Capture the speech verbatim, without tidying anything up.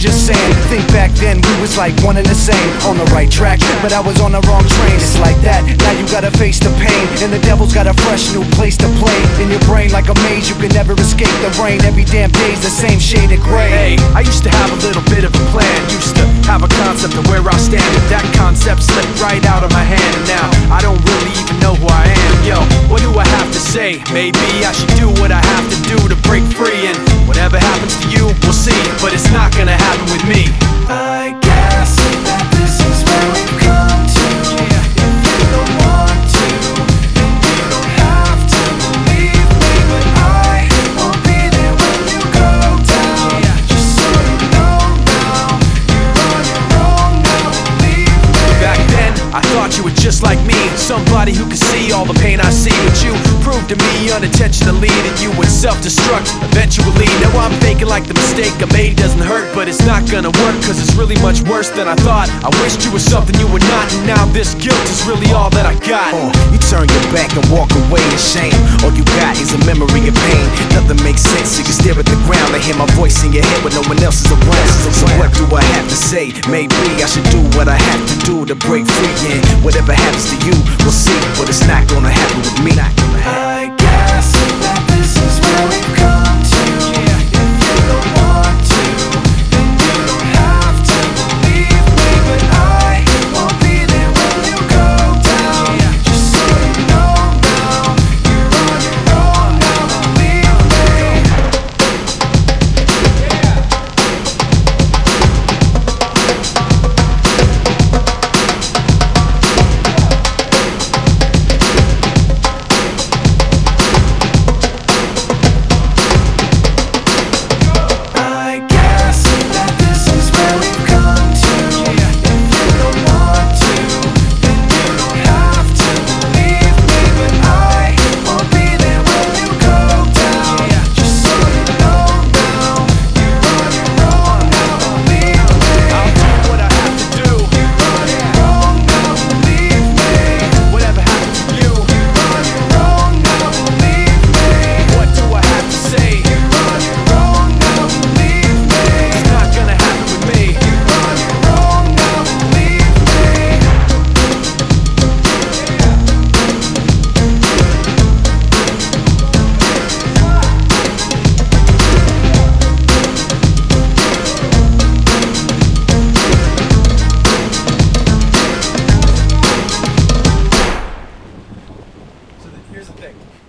just saying. Think back then, we was like one and the same. On the right track, but I was on the wrong train. It's like that, now you gotta face the pain. And the devil's got a fresh new place to play. In your brain like a maze, you can never escape the rain. Every damn day's the same shade of gray. Hey, I used to have a little bit of a plan. Used to have a concept of where I'll stand, but that concept slipped right out of my hand. And now, I don't really even know who I am. Yo, what do I have to say? Maybe I should do what I have to do to break free. And whatever happens to you, we'll see. But it's not gonna happen with me. I guess that this is where we've come to. If you don't want to, then you don't have to believe me. But I won't be there when you go down. Just so you know now, you're on your own now, believe me. Back then, I thought you were just like me, somebody who could see all the pain I see. But you proved to me unintentionally that you would self-destruct eventually. Now I'm thinking like the mistake I made doesn't hurt, but it's not gonna work, cause it's really much worse than I thought. I wished you were something you were not, and now this guilt is really all that I got. uh, You turn your back and walk away in shame. All you got is a memory of pain. Nothing makes sense, you can stare at the ground and hear my voice in your head when no one else is around. So what do I have to say? Maybe I should do what I have to do to break free. And whatever happens to you, we'll see. But it's not gonna happen with me. Not gonna happen.